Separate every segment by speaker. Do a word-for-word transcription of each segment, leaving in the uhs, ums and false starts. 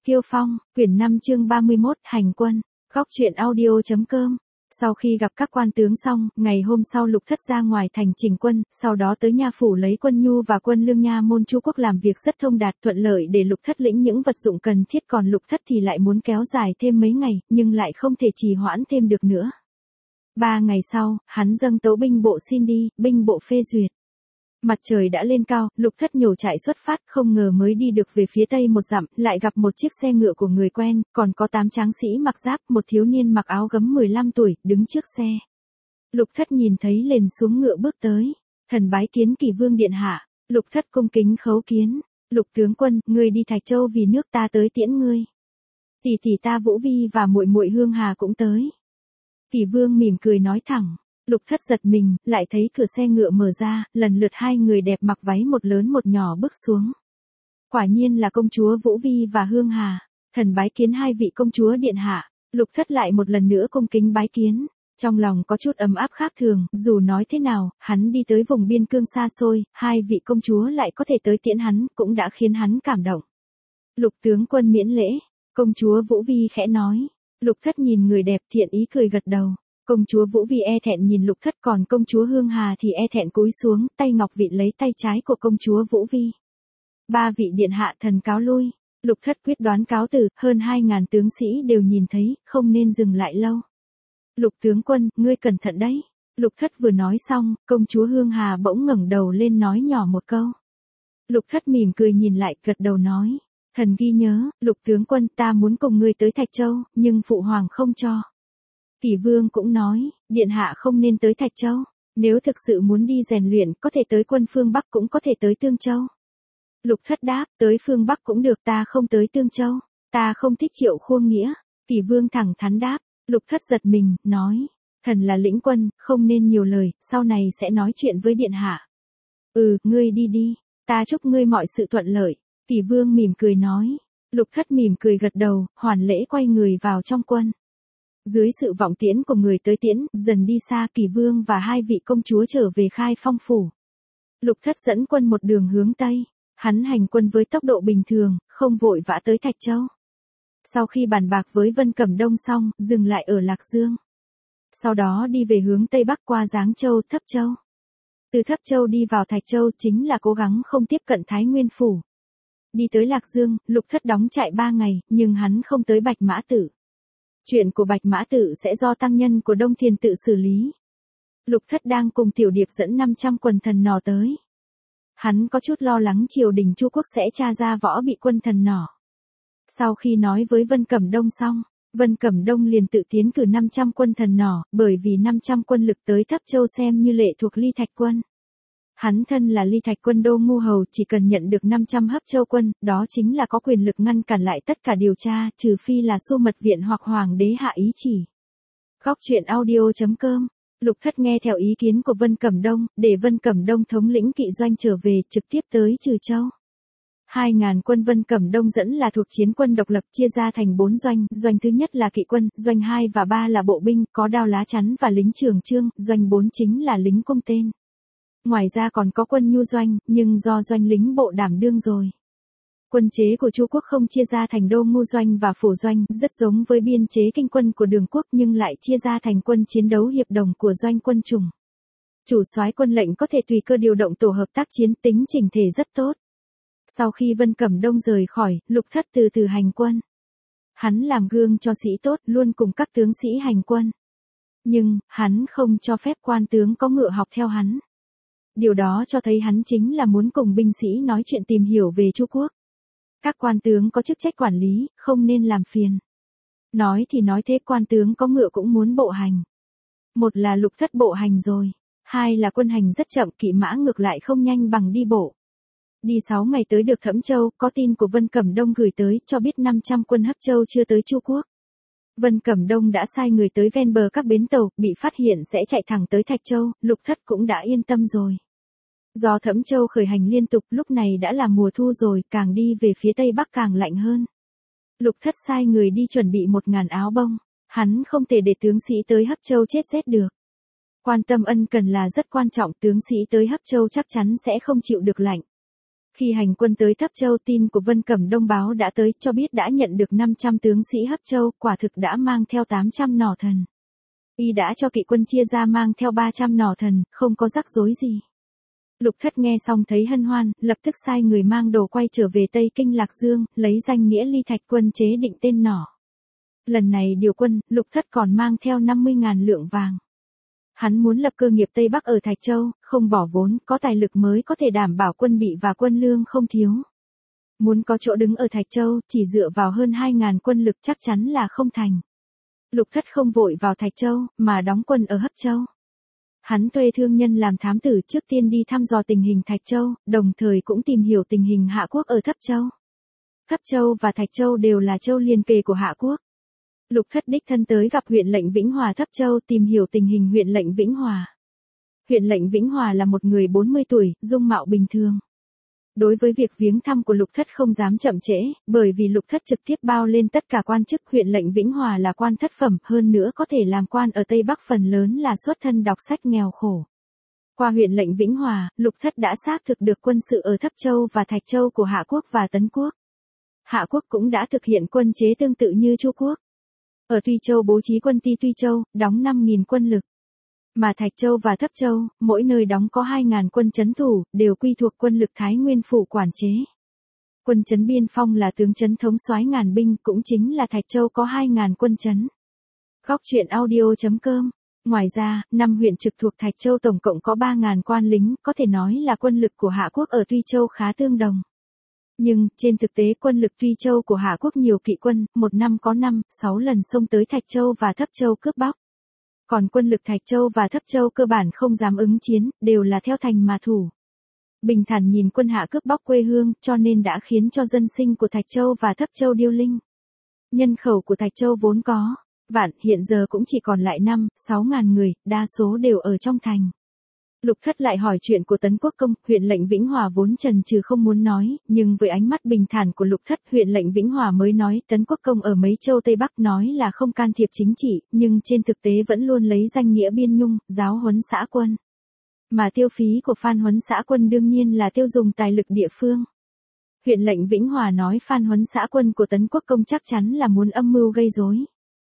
Speaker 1: Kiêu Phong, quyển năm chương ba mươi mốt, hành quân, góc truyện audio.com. Sau khi gặp các quan tướng xong, ngày hôm sau Lục Thất ra ngoài thành chỉnh quân, sau đó tới nha phủ lấy quân nhu và quân lương nha môn Chu quốc làm việc rất thông đạt thuận lợi để Lục Thất lĩnh những vật dụng cần thiết, còn Lục Thất thì lại muốn kéo dài thêm mấy ngày, nhưng lại không thể trì hoãn thêm được nữa. Ba ngày sau, hắn dâng tấu binh bộ xin đi, binh bộ phê duyệt. Mặt trời đã lên cao, Lục Thất nhổ trại xuất phát, không ngờ mới đi được về phía tây một dặm, lại gặp một chiếc xe ngựa của người quen, còn có tám tráng sĩ mặc giáp, một thiếu niên mặc áo gấm mười lăm tuổi, đứng trước xe. Lục Thất nhìn thấy liền xuống ngựa bước tới, thần bái kiến Kỷ Vương điện hạ. Lục Thất cung kính khấu kiến. Lục tướng quân, ngươi đi Thạch Châu vì nước, ta tới tiễn ngươi. Tỷ tỷ ta Vũ Vi và muội muội Hương Hà cũng tới. Kỷ Vương mỉm cười nói thẳng. Lục Thất giật mình, lại thấy cửa xe ngựa mở ra, lần lượt hai người đẹp mặc váy một lớn một nhỏ bước xuống. Quả nhiên là công chúa Vũ Vi và Hương Hà. Thần bái kiến hai vị công chúa điện hạ. Lục Thất lại một lần nữa cung kính bái kiến. Trong lòng có chút ấm áp khác thường, dù nói thế nào, hắn đi tới vùng biên cương xa xôi, hai vị công chúa lại có thể tới tiễn hắn, cũng đã khiến hắn cảm động. Lục tướng quân miễn lễ. Công chúa Vũ Vi khẽ nói. Lục Thất nhìn người đẹp thiện ý cười gật đầu. Công chúa Vũ Vi e thẹn nhìn Lục Thất, còn công chúa Hương Hà thì e thẹn cúi xuống, tay ngọc vịn lấy tay trái của công chúa Vũ Vi. Ba vị điện hạ, thần cáo lui. Lục Thất quyết đoán cáo từ, hơn hai ngàn tướng sĩ đều nhìn thấy, không nên dừng lại lâu. Lục tướng quân, ngươi cẩn thận đấy. Lục Thất vừa nói xong, công chúa Hương Hà bỗng ngẩng đầu lên nói nhỏ một câu. Lục Thất mỉm cười nhìn lại, gật đầu nói. Thần ghi nhớ, Lục tướng quân, ta muốn cùng ngươi tới Thạch Châu, nhưng phụ hoàng không cho. Kỷ Vương cũng nói, điện hạ không nên tới Thạch Châu, nếu thực sự muốn đi rèn luyện, có thể tới quân phương Bắc, cũng có thể tới Tương Châu. Lục Thất đáp, tới phương Bắc cũng được, ta không tới Tương Châu, ta không thích Triệu Khuông Nghĩa. Kỷ Vương thẳng thắn đáp. Lục Thất giật mình, nói, thần là lĩnh quân, không nên nhiều lời, sau này sẽ nói chuyện với điện hạ. Ừ, ngươi đi đi, ta chúc ngươi mọi sự thuận lợi. Kỷ Vương mỉm cười nói. Lục Thất mỉm cười gật đầu, hoàn lễ quay người vào trong quân. Dưới sự vọng tiễn của người tới tiễn, dần đi xa, Kỷ Vương và hai vị công chúa trở về Khai Phong phủ. Lục Thất dẫn quân một đường hướng Tây, hắn hành quân với tốc độ bình thường, không vội vã tới Thạch Châu. Sau khi bàn bạc với Vân Cẩm Đông xong, dừng lại ở Lạc Dương. Sau đó đi về hướng Tây Bắc qua Giáng Châu, Thấp Châu. Từ Thấp Châu đi vào Thạch Châu chính là cố gắng không tiếp cận Thái Nguyên phủ. Đi tới Lạc Dương, Lục Thất đóng trại ba ngày, nhưng hắn không tới Bạch Mã Tự. Chuyện của Bạch Mã Tự sẽ do tăng nhân của Đông Thiền Tự xử lý. Lục Thất đang cùng Tiểu Điệp dẫn năm trăm quần thần nỏ tới. Hắn có chút lo lắng triều đình Chu quốc sẽ tra ra võ bị quân thần nỏ. Sau khi nói với Vân Cẩm Đông xong, Vân Cẩm Đông liền tự tiến cử năm trăm quân thần nỏ, bởi vì năm trăm quân lực tới Thấp Châu xem như lệ thuộc Ly Thạch quân. Hắn thân là Ly Thạch quân đô ngu hầu, chỉ cần nhận được năm trăm Hấp Châu quân, đó chính là có quyền lực ngăn cản lại tất cả điều tra, trừ phi là Xu Mật Viện hoặc Hoàng đế hạ ý chỉ. Góc truyện audio.com. Lục Thất nghe theo ý kiến của Vân Cẩm Đông, để Vân Cẩm Đông thống lĩnh kỵ doanh trở về, trực tiếp tới Trừ Châu. Hai ngàn quân Vân Cẩm Đông dẫn là thuộc chiến quân độc lập, chia ra thành bốn doanh, doanh thứ nhất là kỵ quân, doanh hai và ba là bộ binh, có đao lá chắn và lính trường chương, doanh bốn chính là lính cung tên. Ngoài ra còn có quân nhu doanh, nhưng do doanh lính bộ đảm đương rồi. Quân chế của Chu quốc không chia ra thành đô ngu doanh và phổ doanh, rất giống với biên chế kinh quân của Đường quốc, nhưng lại chia ra thành quân chiến đấu hiệp đồng của doanh quân chủng. Chủ soái quân lệnh có thể tùy cơ điều động tổ hợp tác chiến, tính chỉnh thể rất tốt. Sau khi Vân Cẩm Đông rời khỏi, Lục Thất từ từ hành quân. Hắn làm gương cho sĩ tốt, luôn cùng các tướng sĩ hành quân. Nhưng, hắn không cho phép quan tướng có ngựa học theo hắn. Điều đó cho thấy hắn chính là muốn cùng binh sĩ nói chuyện tìm hiểu về Chu quốc. Các quan tướng có chức trách quản lý, không nên làm phiền. Nói thì nói thế, quan tướng có ngựa cũng muốn bộ hành. Một là Lục Thất bộ hành rồi, hai là quân hành rất chậm, kỵ mã ngược lại không nhanh bằng đi bộ. Đi sáu ngày tới được Thẩm Châu, có tin của Vân Cẩm Đông gửi tới, cho biết năm trăm quân Hấp Châu chưa tới Chu quốc. Vân Cẩm Đông đã sai người tới ven bờ các bến tàu, bị phát hiện sẽ chạy thẳng tới Thạch Châu, Lục Thất cũng đã yên tâm rồi. Do Thẩm Châu khởi hành liên tục, lúc này đã là mùa thu rồi, càng đi về phía tây bắc càng lạnh hơn. Lục Thất sai người đi chuẩn bị một ngàn áo bông, hắn không thể để tướng sĩ tới Hấp Châu chết rét được. Quan tâm ân cần là rất quan trọng, tướng sĩ tới Hấp Châu chắc chắn sẽ không chịu được lạnh. Khi hành quân tới Thấp Châu, tin của Vân Cẩm Đông báo đã tới, cho biết đã nhận được năm trăm tướng sĩ Hấp Châu, quả thực đã mang theo tám trăm nỏ thần. Y đã cho kỵ quân chia ra mang theo ba trăm nỏ thần, không có rắc rối gì. Lục Thất nghe xong thấy hân hoan, lập tức sai người mang đồ quay trở về Tây Kinh Lạc Dương, lấy danh nghĩa Ly Thạch quân chế định tên nỏ. Lần này điều quân, Lục Thất còn mang theo năm mươi ngàn lượng vàng. Hắn muốn lập cơ nghiệp Tây Bắc ở Thạch Châu, không bỏ vốn, có tài lực mới có thể đảm bảo quân bị và quân lương không thiếu. Muốn có chỗ đứng ở Thạch Châu, chỉ dựa vào hơn hai ngàn quân lực chắc chắn là không thành. Lục Thất không vội vào Thạch Châu, mà đóng quân ở Hấp Châu. Hắn thuê thương nhân làm thám tử trước tiên đi thăm dò tình hình Thạch Châu, đồng thời cũng tìm hiểu tình hình Hạ Quốc ở Thấp Châu. Thấp Châu và Thạch Châu đều là châu liền kề của Hạ Quốc. Lục Thất đích thân tới gặp huyện lệnh Vĩnh Hòa Thấp Châu tìm hiểu tình hình huyện lệnh Vĩnh Hòa. Huyện lệnh Vĩnh Hòa là một người bốn mươi tuổi, dung mạo bình thường. Đối với việc viếng thăm của Lục Thất không dám chậm trễ, bởi vì Lục Thất trực tiếp bao lên tất cả quan chức. Huyện lệnh Vĩnh Hòa là quan thất phẩm, hơn nữa có thể làm quan ở Tây Bắc, phần lớn là xuất thân đọc sách nghèo khổ. Qua huyện lệnh Vĩnh Hòa, Lục Thất đã xác thực được quân sự ở Thấp Châu và Thạch Châu của Hạ Quốc và Tấn Quốc. Hạ Quốc cũng đã thực hiện quân chế tương tự như Chu Quốc. Ở Tuy Châu bố trí quân ty Tuy Châu, đóng năm nghìn quân lực. Mà Thạch Châu và Thấp Châu, mỗi nơi đóng có hai ngàn quân trấn thủ, đều quy thuộc quân lực Thái Nguyên Phủ quản chế. Quân trấn biên phong là tướng trấn thống soái ngàn binh, cũng chính là Thạch Châu có hai ngàn quân trấn. Góc truyện audio chấm com. Ngoài ra, năm huyện trực thuộc Thạch Châu tổng cộng có ba ngàn quan lính, có thể nói là quân lực của Hạ Quốc ở Tuy Châu khá tương đồng. Nhưng, trên thực tế quân lực Tuy Châu của Hạ Quốc nhiều kỵ quân, một năm có năm, sáu lần xông tới Thạch Châu và Thấp Châu cướp bóc. Còn quân lực Thạch Châu và Thấp Châu cơ bản không dám ứng chiến, đều là theo thành mà thủ. Bình thản nhìn quân Hạ cướp bóc quê hương, cho nên đã khiến cho dân sinh của Thạch Châu và Thấp Châu điêu linh. Nhân khẩu của Thạch Châu vốn có vạn, hiện giờ cũng chỉ còn lại năm, sáu ngàn người, đa số đều ở trong thành. Lục Thất lại hỏi chuyện của Tấn Quốc công, huyện lệnh Vĩnh Hòa vốn chần chừ không muốn nói, nhưng với ánh mắt bình thản của Lục Thất, huyện lệnh Vĩnh Hòa mới nói, Tấn Quốc công ở mấy châu Tây Bắc nói là không can thiệp chính trị, nhưng trên thực tế vẫn luôn lấy danh nghĩa biên nhung, giáo huấn xã quân. Mà tiêu phí của Phan huấn xã quân đương nhiên là tiêu dùng tài lực địa phương. Huyện lệnh Vĩnh Hòa nói Phan huấn xã quân của Tấn Quốc công chắc chắn là muốn âm mưu gây rối.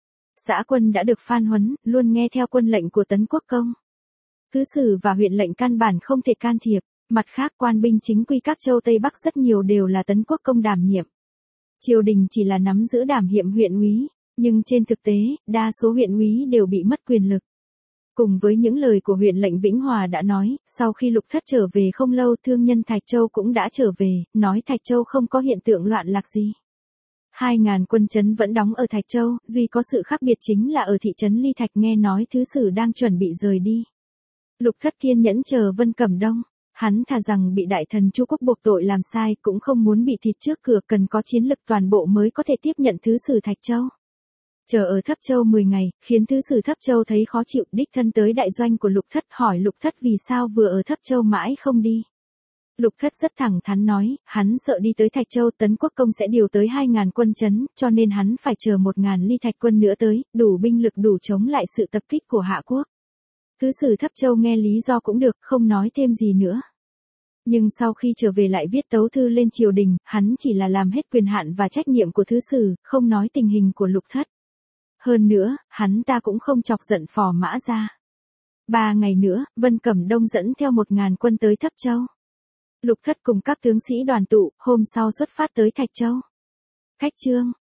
Speaker 1: Xã quân đã được Phan huấn, luôn nghe theo quân lệnh của Tấn Quốc công. Thứ sử và huyện lệnh căn bản không thể can thiệp, mặt khác quan binh chính quy các châu Tây Bắc rất nhiều đều là Tấn Quốc công đảm nhiệm. Triều đình chỉ là nắm giữ đảm nhiệm huyện úy, nhưng trên thực tế, đa số huyện úy đều bị mất quyền lực. Cùng với những lời của huyện lệnh Vĩnh Hòa đã nói, sau khi Lục Thất trở về không lâu, thương nhân Thạch Châu cũng đã trở về, nói Thạch Châu không có hiện tượng loạn lạc gì. Hai ngàn quân trấn vẫn đóng ở Thạch Châu, duy có sự khác biệt chính là ở thị trấn Ly Thạch nghe nói thứ sử đang chuẩn bị rời đi. Lục Thất kiên nhẫn chờ Vân Cẩm Đông, hắn thà rằng bị đại thần Chu Quốc buộc tội làm sai cũng không muốn bị thịt trước cửa, cần có chiến lực toàn bộ mới có thể tiếp nhận thứ sử Thạch Châu. Chờ ở Thấp Châu mười ngày, khiến thứ sử Thấp Châu thấy khó chịu, đích thân tới đại doanh của Lục Thất hỏi Lục Thất vì sao vừa ở Thấp Châu mãi không đi. Lục Thất rất thẳng thắn nói, hắn sợ đi tới Thạch Châu Tấn Quốc công sẽ điều tới hai ngàn quân trấn, cho nên hắn phải chờ một ngàn Ly Thạch quân nữa tới, đủ binh lực đủ chống lại sự tập kích của Hạ Quốc. Thứ sử Thấp Châu nghe lý do cũng được, không nói thêm gì nữa. Nhưng sau khi trở về lại viết tấu thư lên triều đình, hắn chỉ là làm hết quyền hạn và trách nhiệm của thứ sử, không nói tình hình của Lục Thất. Hơn nữa, hắn ta cũng không chọc giận Phò Mã Gia. Ba ngày nữa, Vân Cẩm Đông dẫn theo một ngàn quân tới Thấp Châu. Lục Thất cùng các tướng sĩ đoàn tụ, hôm sau xuất phát tới Thạch Châu. Khách chương.